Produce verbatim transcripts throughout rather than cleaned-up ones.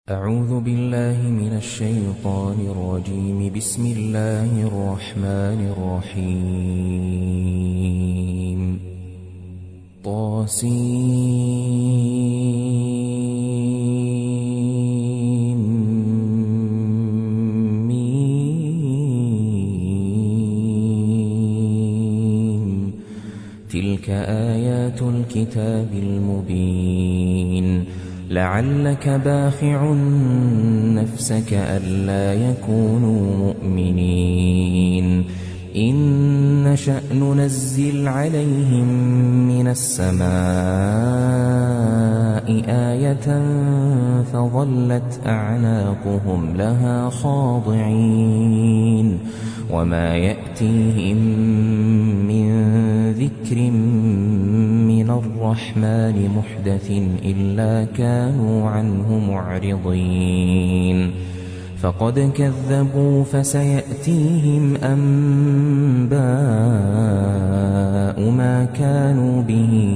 أعوذ بالله من الشيطان الرجيم. بسم الله الرحمن الرحيم. طاسين ميم. تلك آيات الكتاب المبين. لعلك باخع نفسك ألا يكونوا مؤمنين. إن نشأ ننزل عليهم من السماء آية فظلت أعناقهم لها خاضعين. وما يأتيهم من ذكر من الرحمن محدث إلا كانوا عنه معرضين. فقد كذبوا فسيأتيهم أنباء ما كانوا به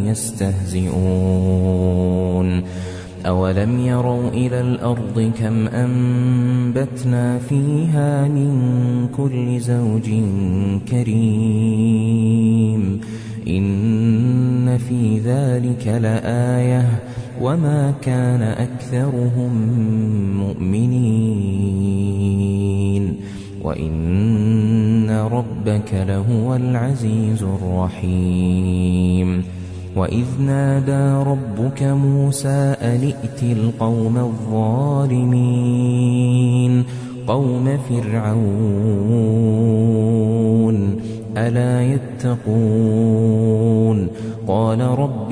يستهزئون. أولم يروا إلى الأرض كم أنبتنا فيها من كل زوج كريم. إن في ذلك لآية وما كان أكثرهم مؤمنين وإن ربك لهو العزيز الرحيم. وإذ نادى ربك موسى أن ائت القوم الظالمين قوم فرعون ألا يتقون. قال رب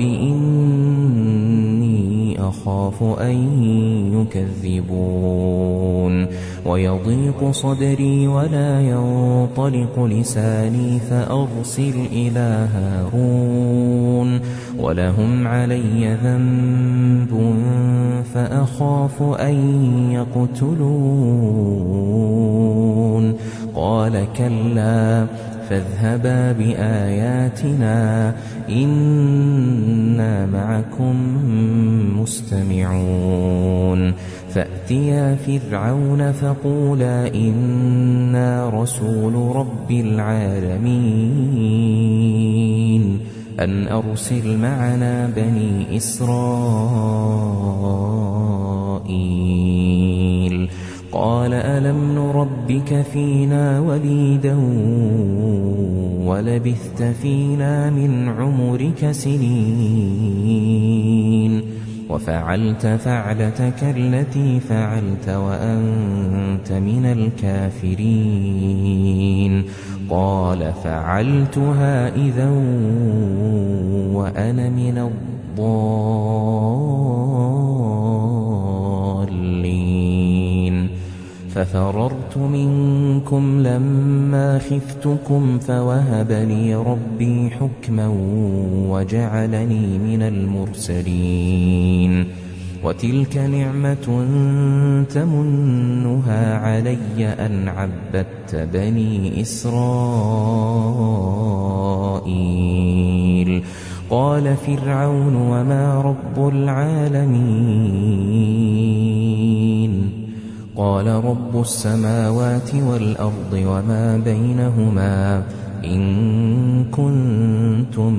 إني أخاف أن يكذبون ويضيق صدري ولا ينطلق لساني فأرسل إلى هارون ولهم علي ذنب فأخاف أن يقتلون. قال كلا فاذهبا بآياتنا إنا معكم مستمعون. فأتيا فرعون فقولا إنا رسول رب العالمين أن أرسل معنا بني إسرائيل. قال ألم نربك فينا وليدا ولبثت فينا من عمرك سنين وفعلت فعلتك التي فعلت وأنت من الكافرين. قال فعلتها إذا وأنا من الضالين. ففررت منكم لما خفتكم فوهب لي ربي حكما وجعلني من المرسلين. وتلك نعمة تمنها علي أن عبدت بني إسرائيل. قال فرعون وما رب العالمين. قال رب السماوات والأرض وما بينهما إن كنتم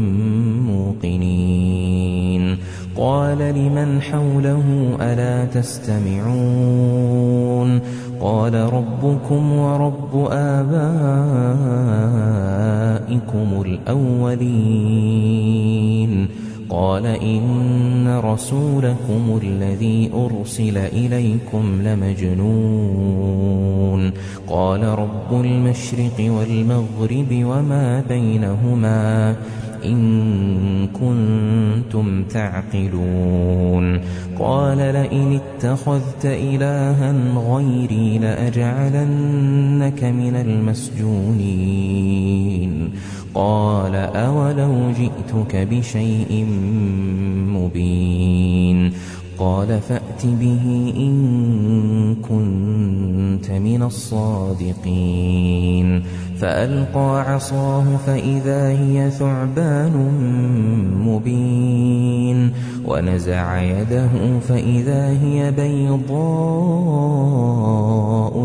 موقنين. قال لمن حوله ألا تستمعون. قال ربكم ورب آبائكم الأولين. قال إن رسولكم الذي أرسل إليكم لمجنون. قال رب المشرق والمغرب وما بينهما إن كنتم تعقلون. قال لئن اتخذت إلها غيري لأجعلنك من المسجونين. قال أولو جئتك بشيء مبين. قال فأت به إن كنت كنت من الصادقين فألقى عصاه فإذا هي ثعبان مبين ونزع يده فإذا هي بيضاء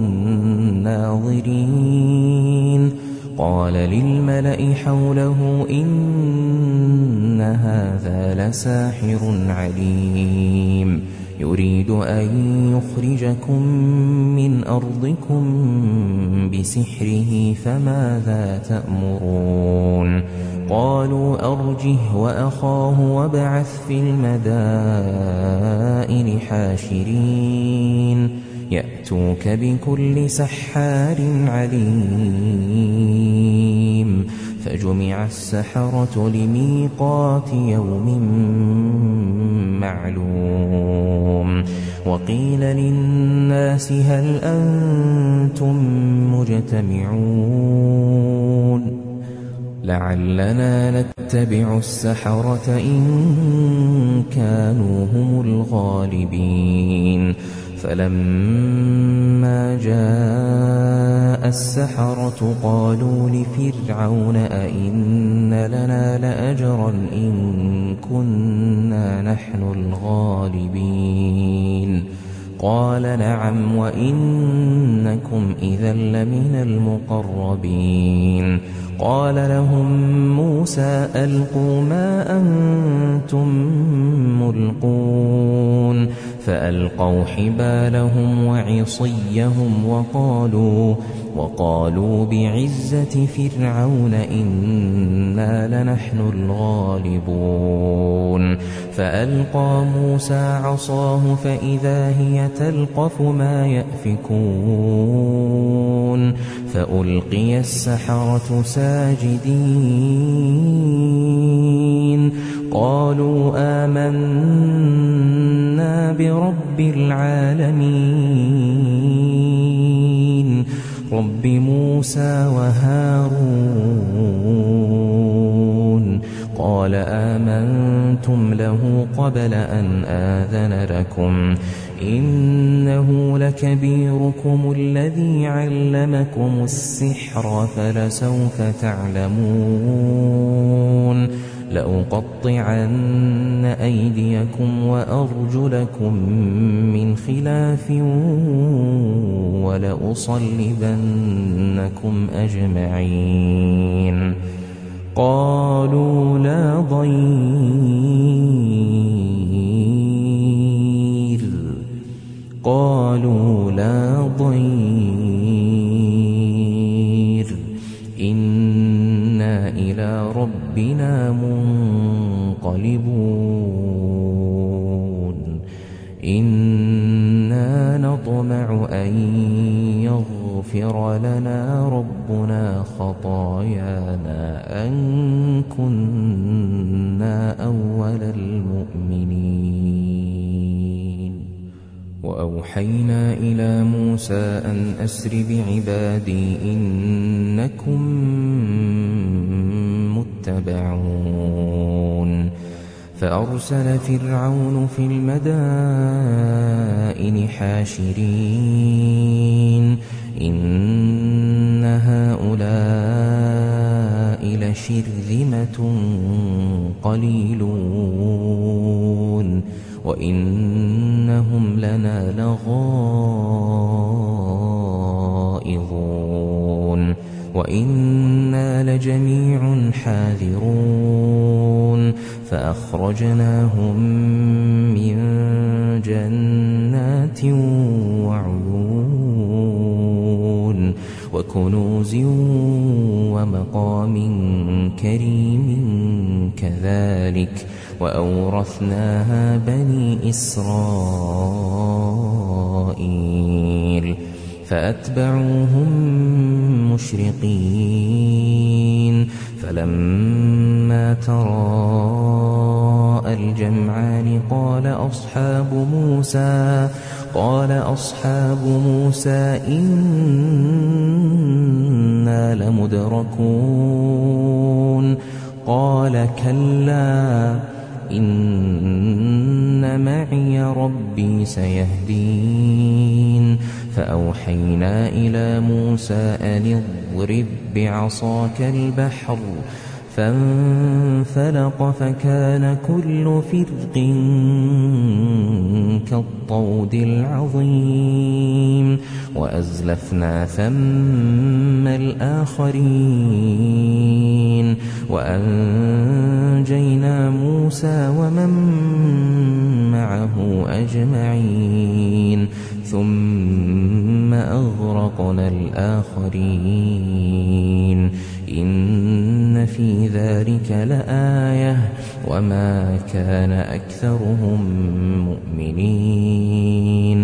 للناظرين قال للملأ حوله إن هذا لساحر عليم يريد أن يخرجكم من أرضكم بسحره فماذا تأمرون قالوا أرجه وأخاه وابعث في المدائن حاشرين يأتوك بكل سحار عليم فجمع السحرة لميقات يوم معلوم وقيل للناس هل أنتم مجتمعون لعلنا نتبع السحرة إن كانوا هم الغالبين فلما جاء السحرة قالوا لفرعون أئن لنا لأجرا إن كنا نحن الغالبين قال نعم وإنكم إذا لمن المقربين قال لهم موسى ألقوا ما أنتم ملقون فألقوا حبالهم وعصيهم وقالوا وقالوا بعزة فرعون إنا لنحن الغالبون فألقى موسى عصاه فإذا هي تلقف ما يأفكون فألقي السحرة ساجدين قالوا آمنا برب العالمين رب موسى وهارون قال آمنتم له قبل أن آذن لكم إنه لكبيركم الذي علمكم السحر فلسوف تعلمون لأقطعن أيديكم وأرجلكم من خلاف ولأصلبنكم أجمعين قالوا لا ضير قالوا لا ضير إنا إلى ربنا منقلبون إنا نطمع أن يغفر لنا ربنا خطايانا أن كنا أول المؤمنين وأوحينا إلى موسى أن أسر بعبادي إنكم متبعون فأرسل فرعون في المدائن حاشرين إن هؤلاء لشرذمة قليلون وإنهم لنا لغائظون وإنا لجميع حاذرون فأخرجناهم من جنات وعيون وكنوز ومقام كريم كذلك وأورثناها بني إسرائيل فأتبعوهم مشرقين فلما تراءى الجمعان قال أصحاب موسى قال أصحاب موسى إنا لمدركون قال كلا إن معي ربي سيهدين فأوحينا إلى موسى أن اضرب بعصاك البحر فانفلق فكان كل فرق كالطود العظيم وأزلفنا ثم الآخرين وأنجينا موسى ومن معه أجمعين ثم أغرقنا الآخرين إن في ذلك لآية وما كان أكثرهم مؤمنين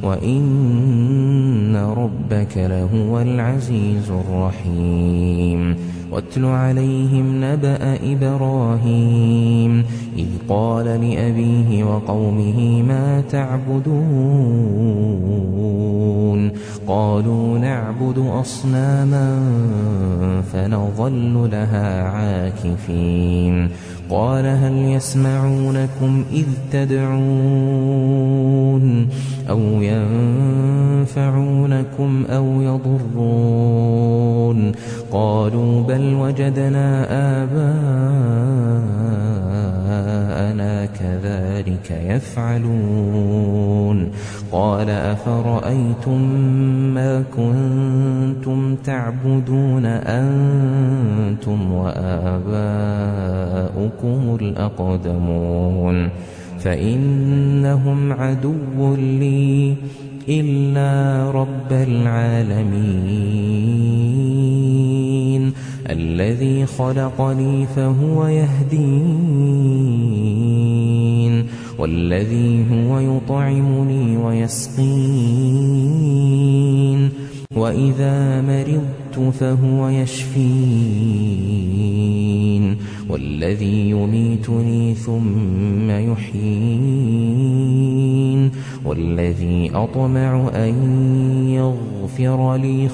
وإن ربك لهو العزيز الرحيم واتل عليهم نبأ إبراهيم إذ قال لأبيه وقومه ما تعبدون قالوا نعبد أصناما فنظل لها عاكفين قال هل يسمعونكم إذ تدعون أو ينفعونكم أو يضرون قالوا بل وجدنا آباءنا كذلك يفعلون قال أفرأيتم ما كنتم تعبدون أنتم وآباؤكم الأقدمون فإنهم عدو لي إلا رب العالمين الذي خلقني فهو يهدين والذي هو يطعمني ويسقين وإذا مرضت فهو يشفين والذي يميتني ثم يحيين والذي أطمع أن يغفر لي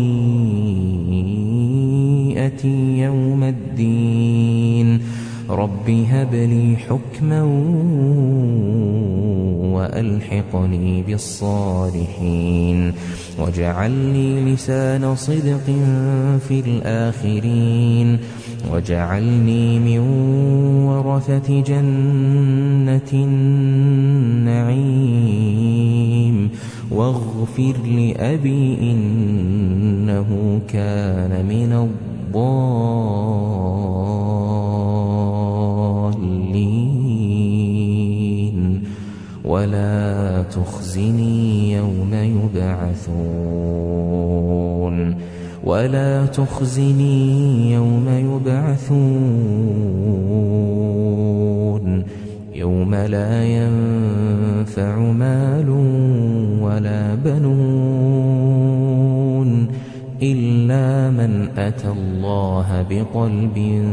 خطيئتي يوم الدين رب هب لي حكما وألحقني بالصالحين واجعل لي لسان صدق في الآخرين واجعلني من ورثة جنة النعيم واغفر لأبي إنه كان من الضالين ولا تخزني يوم يبعثون ولا تخزني يوم يبعثون يوم لا ينفع مال ولا بنون إلا من أتى الله بقلب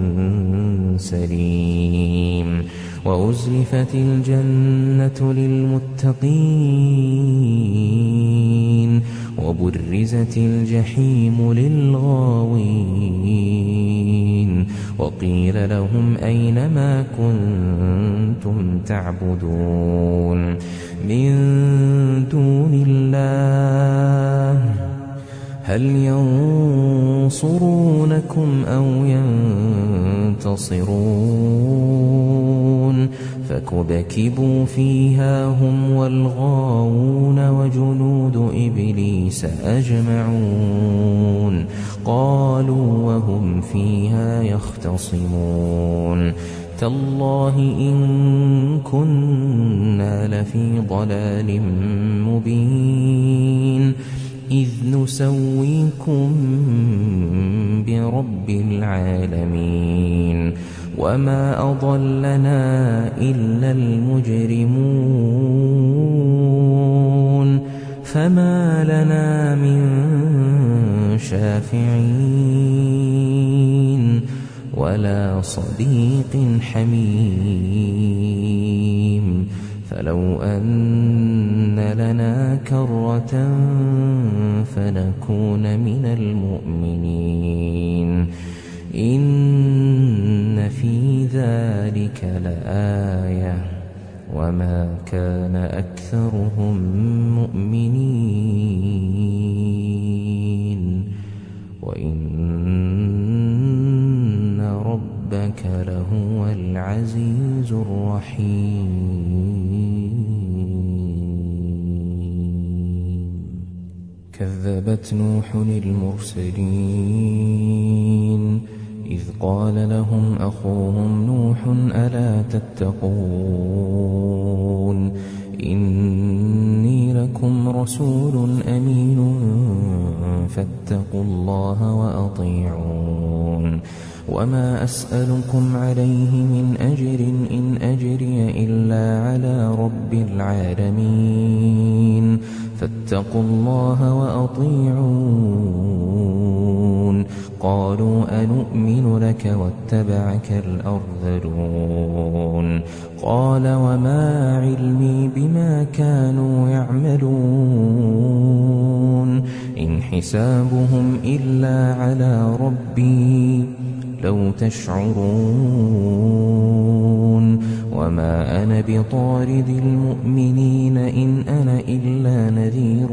سليم وأزلفت الجنة للمتقين وبرزت الجحيم للغاوين وقيل لهم أين ما كنتم تعبدون من دون الله هل ينصرونكم أو ينتصرون فكبكبوا فيها هم والغاوون وجنود إبليس أجمعون قالوا وهم فيها يختصمون تالله إن كنا لفي ضلال مبين إذ نسويكم برب العالمين وما أضلنا إلا المجرمون فما لنا من شافعين ولا صديق حميم فلو أن لنا كرة فنكون من المؤمنين إن في ذلك لآية وما كان أكثرهم مؤمنين وإن ربك لهو العزيز الرحيم. كذبت نوح المرسلين إذ قال لهم أخوهم نوح ألا تتقون إني لكم رسول أمين فاتقوا الله وأطيعون وما أسألكم عليه من أجر إن أجري إلا على رب العالمين فاتقوا الله وأطيعون. قالوا أنؤمن لك واتبعك الأرذلون قال وما علمي بما كانوا يعملون إن حسابهم إلا على ربي لو تشعرون وما أنا بطارد المؤمنين إن أنا إلا نذير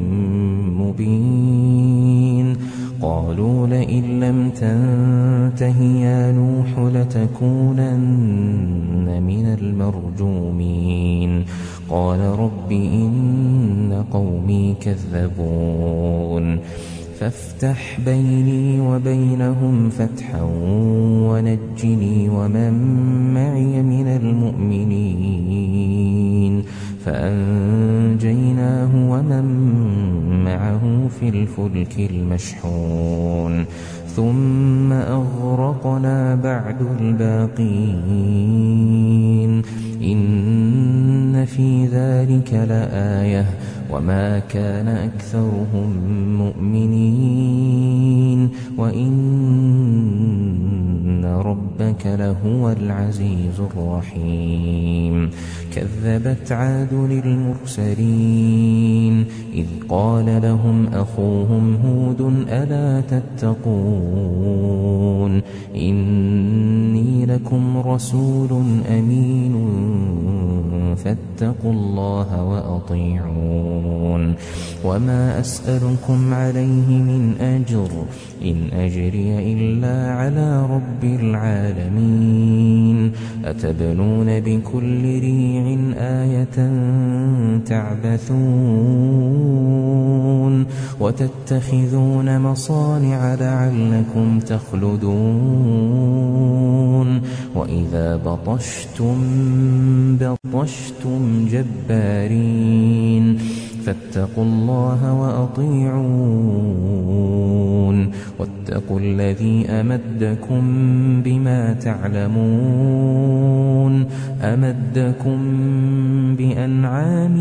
مبين. قالوا لئن لم تنته يا نوح لتكونن من المرجومين قال رب إن قومي كذبون فافتح بيني وبينهم فتحا ونجني ومن معي من المؤمنين فأنجيناه ومن معه في الفلك المشحون ثم أغرقنا بعد الباقين إن في ذلك لآية وما كان أكثرهم مؤمنين وإن ربك لهو العزيز الرحيم. كذبت عاد للمرسلين إذ قال لهم أخوهم هود ألا تتقون إني لكم رسول أمين فاتقوا الله وأطيعون وما أسألكم عليه من أجر إن أجري إلا على رب العالمين أتبنون بكل ريع آية تعبثون وتتخذون مصانع لعلكم تخلدون وإذا بطشتم بطشتم جبارين فاتقوا الله وأطيعون واتقوا الذي أمدكم بما تعلمون أمدكم بأنعام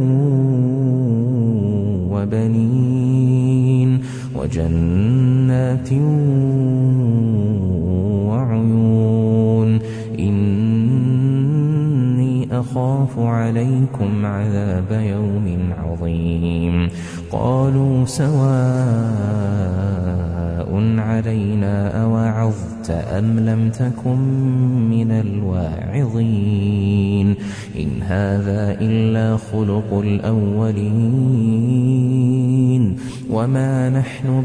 وبنين وجنات وعيون إني أخاف عليكم عذاب يوم عظيم. قالوا سواء علينا أوعظت أم لم تكن من الواعظين إن هذا إلا خلق الأولين وما نحن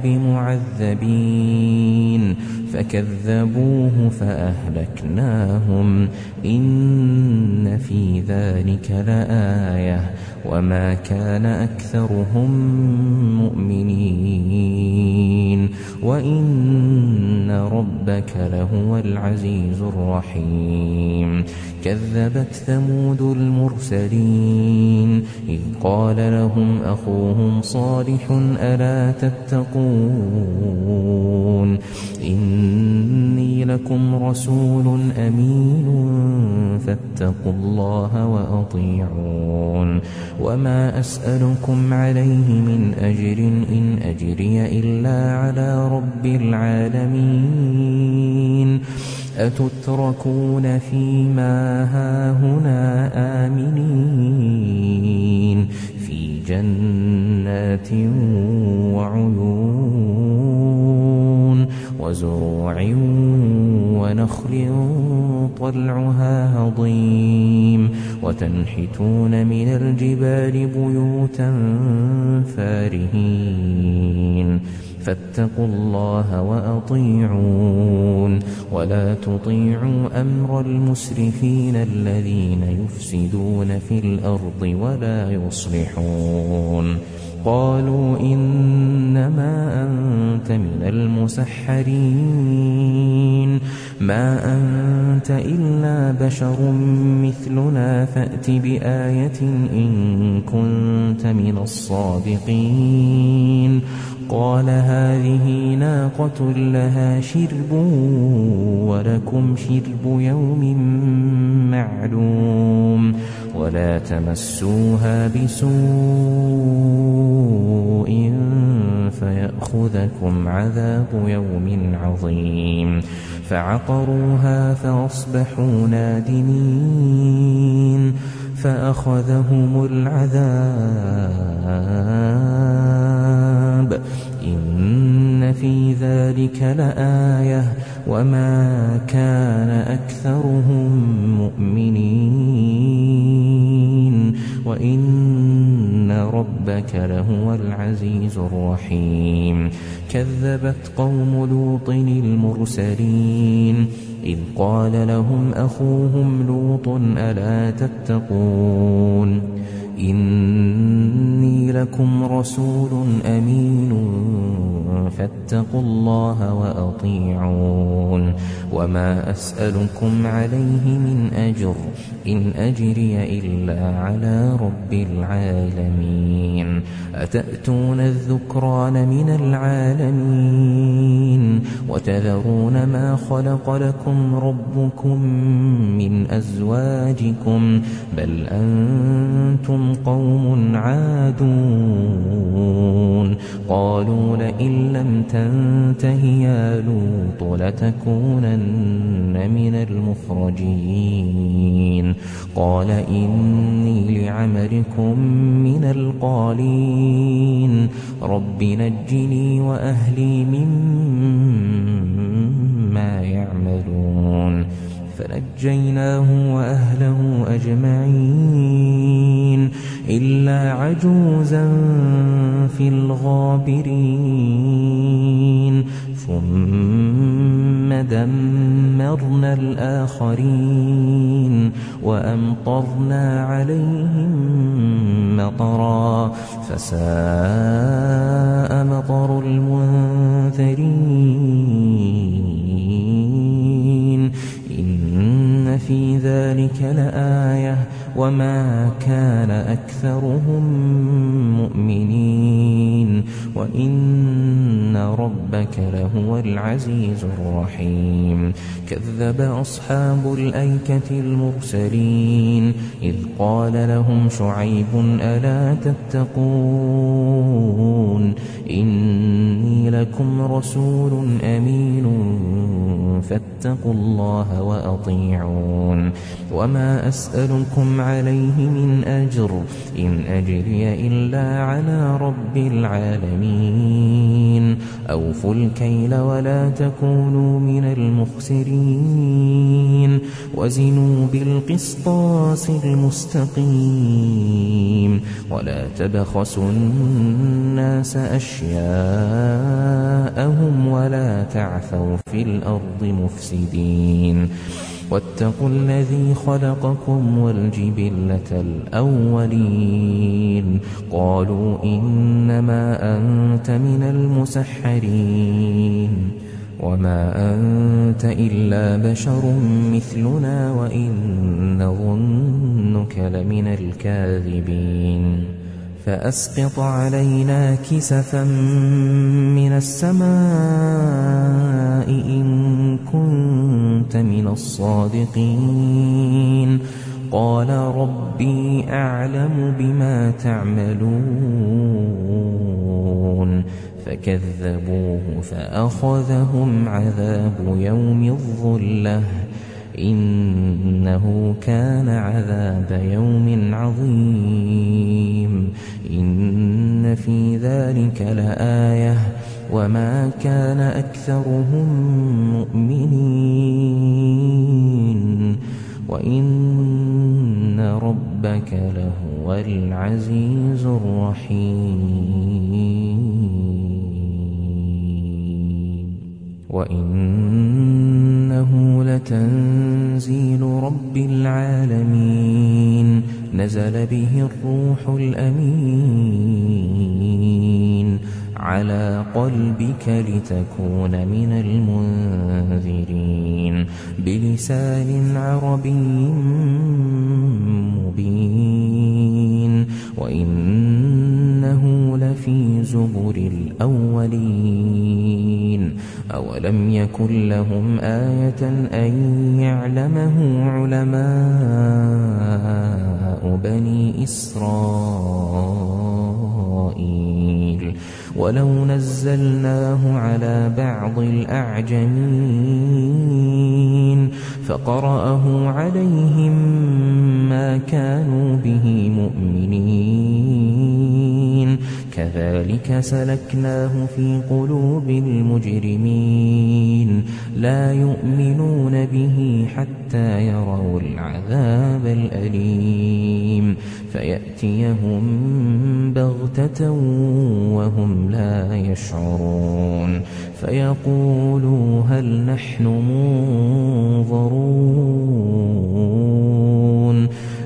بمعذبين فكذبوه فأهلكناهم إن في ذلك لآية وما كان أكثرهم مؤمنين وإن ربك لهو العزيز الرحيم. كذبت ثمود المرسلين إذ قال لهم أخوهم صالح ألا تتقون إني لكم رسول أمين فاتقوا الله وأطيعون وما أسألكم عليه من أجر إن أجري إلا على رب العالمين أتتركون فيما هاهنا آمنين في جنات وعيون وزروع ونخل طلعها هضيم وتنحتون من الجبال بيوتا فارهين فاتقوا الله وأطيعون ولا تطيعوا أمر المسرفين الذين يفسدون في الأرض ولا يصلحون. قالوا إنما أنت من المسحرين ما أنت إلا بشر مثلنا فأت بآية إن كنت من الصادقين. قال هذه ناقة لها شرب ولكم شرب يوم معلوم ولا تمسوها بسوء فيأخذكم عذاب يوم عظيم. فعقروها فأصبحوا نادمين فأخذهم العذاب إن في ذلك لآية وما كان أكثرهم مؤمنين وإن ربك لهو العزيز الرحيم. كذبت قوم لوط المرسلين إذ قال لهم أخوهم لوط ألا تتقون إني لكم رسول أمين فاتقوا الله وأطيعون وما أسألكم عليه من أجر إن أجري إلا على رب العالمين. أتأتون الذكران من العالمين وتذرون ما خلق لكم ربكم من أزواجكم بل أنتم قوم عادون. قالوا لئن لم تنته يا لوط لتكونن من المخرجين. قال إني لعملكم من القالين رب نجني وأهلي مما يعملون. فنجيناه وأهله أجمعين إلا عجوزا في الغابرين ثم دمرنا الآخرين وأمطرنا عليهم مطرا فساء مطر المنذرين. إن في ذلك لآية وما كان أكثرهم مؤمنين وإن ربك لهو العزيز الرحيم. كذب أصحاب الأيكة المرسلين إذ قال لهم شعيب ألا تتقون إني لكم رسول أمين فاتقوا الله وأطيعون وما أسألكم عليه من أجر إن أجري إلا على رب العالمين. أوفوا الكيل ولا تكونوا من المخسرين وزنوا بالقسطاس المستقيم ولا تبخسوا الناس أشياءهم ولا تعثوا في الأرض مفسدين. واتقوا الذي خلقكم والجبلة الأولين. قالوا إنما أنت من المسحرين وما أنت إلا بشر مثلنا وإن نظنك لمن الكاذبين. فأسقط علينا كسفا من السماء إن كنت من الصادقين. قال ربي أعلم بما تعملون. فكذبوه فأخذهم عذاب يوم الظلة إنه كان عذاب يوم عظيم. إن في ذلك لآية وما كان أكثرهم مؤمنين وإن ربك لهو العزيز الرحيم وإنه لتنزيل رب العالمين نزل به الروح الأمين على قلبك لتكون من المنذرين بلسان عربي مبين وإنه لفي زبر الأولين أولم يكن لهم آية أن يعلمه علماء بني إسرائيل ولو نزلناه على بعض الأعجمين فقرأه عليهم ما كانوا به مؤمنين كذلك سلكناه في قلوب المجرمين لا يؤمنون به حتى يروا العذاب الأليم فيأتيهم بغتة وهم لا يشعرون فيقولوا هل نحن منظرون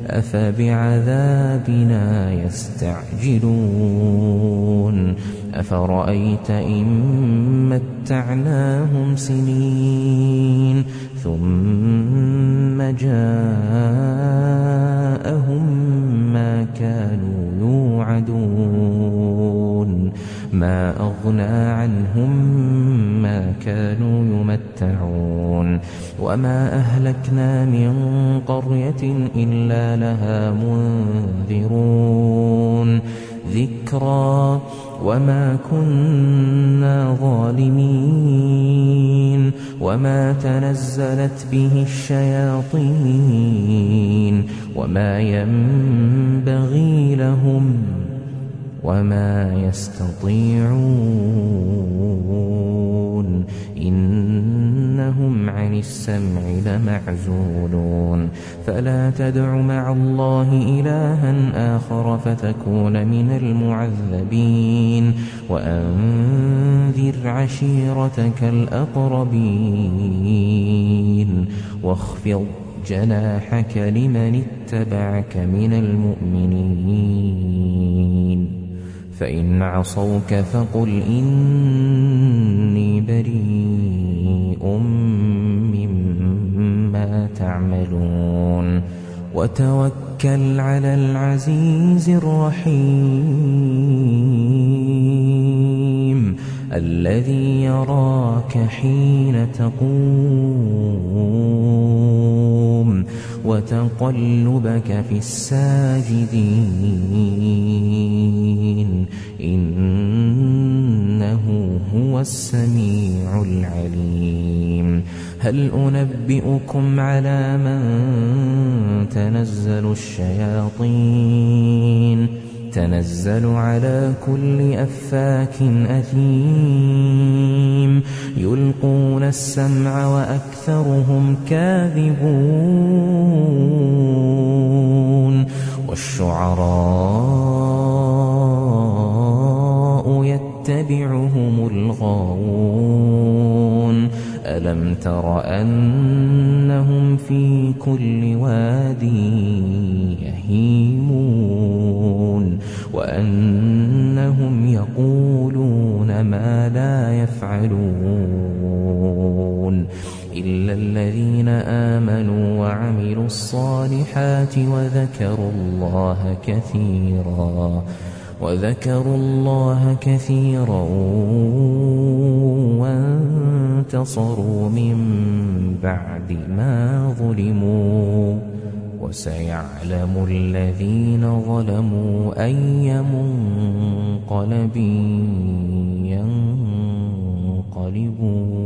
أفبعذابنا يستعجلون أفرأيت إن متعناهم سنين ثم جاءهم ما كانوا يوعدون ما أغنى عنهم ما كانوا يمتعون وما أهلكنا من قرية إلا لها منذرون ذكرى وما كنا ظالمين وما تنزلت به الشياطين وما ينبغي لهم وما يستطيعون إنهم عن السمع لمعزولون فلا تدع مع الله إلها آخر فتكون من المعذبين وأنذر عشيرتك الأقربين واخفض جناحك لمن اتبعك من المؤمنين فإن عصوك فقل إني بريء مما تعملون وتوكل على العزيز الرحيم الذي يراك حين تقوم وتقلبك في الساجدين إنه هو السميع العليم هل أنبئكم على من تنزل الشياطين تنزل على كل أفاك أثيم يلقون السمع وأكثرهم كاذبون والشعراء يتبعهم الغاوون ألم تر أنهم في كل واد يهيمون وأنهم يقولون ما لا يفعلون إلا الذين آمنوا وعملوا الصالحات وذكروا الله كثيرا وذكروا الله كثيرا وانتصروا من بعد ما ظلموا وسيعلم الذين ظلموا أي منقلب ينقلبون.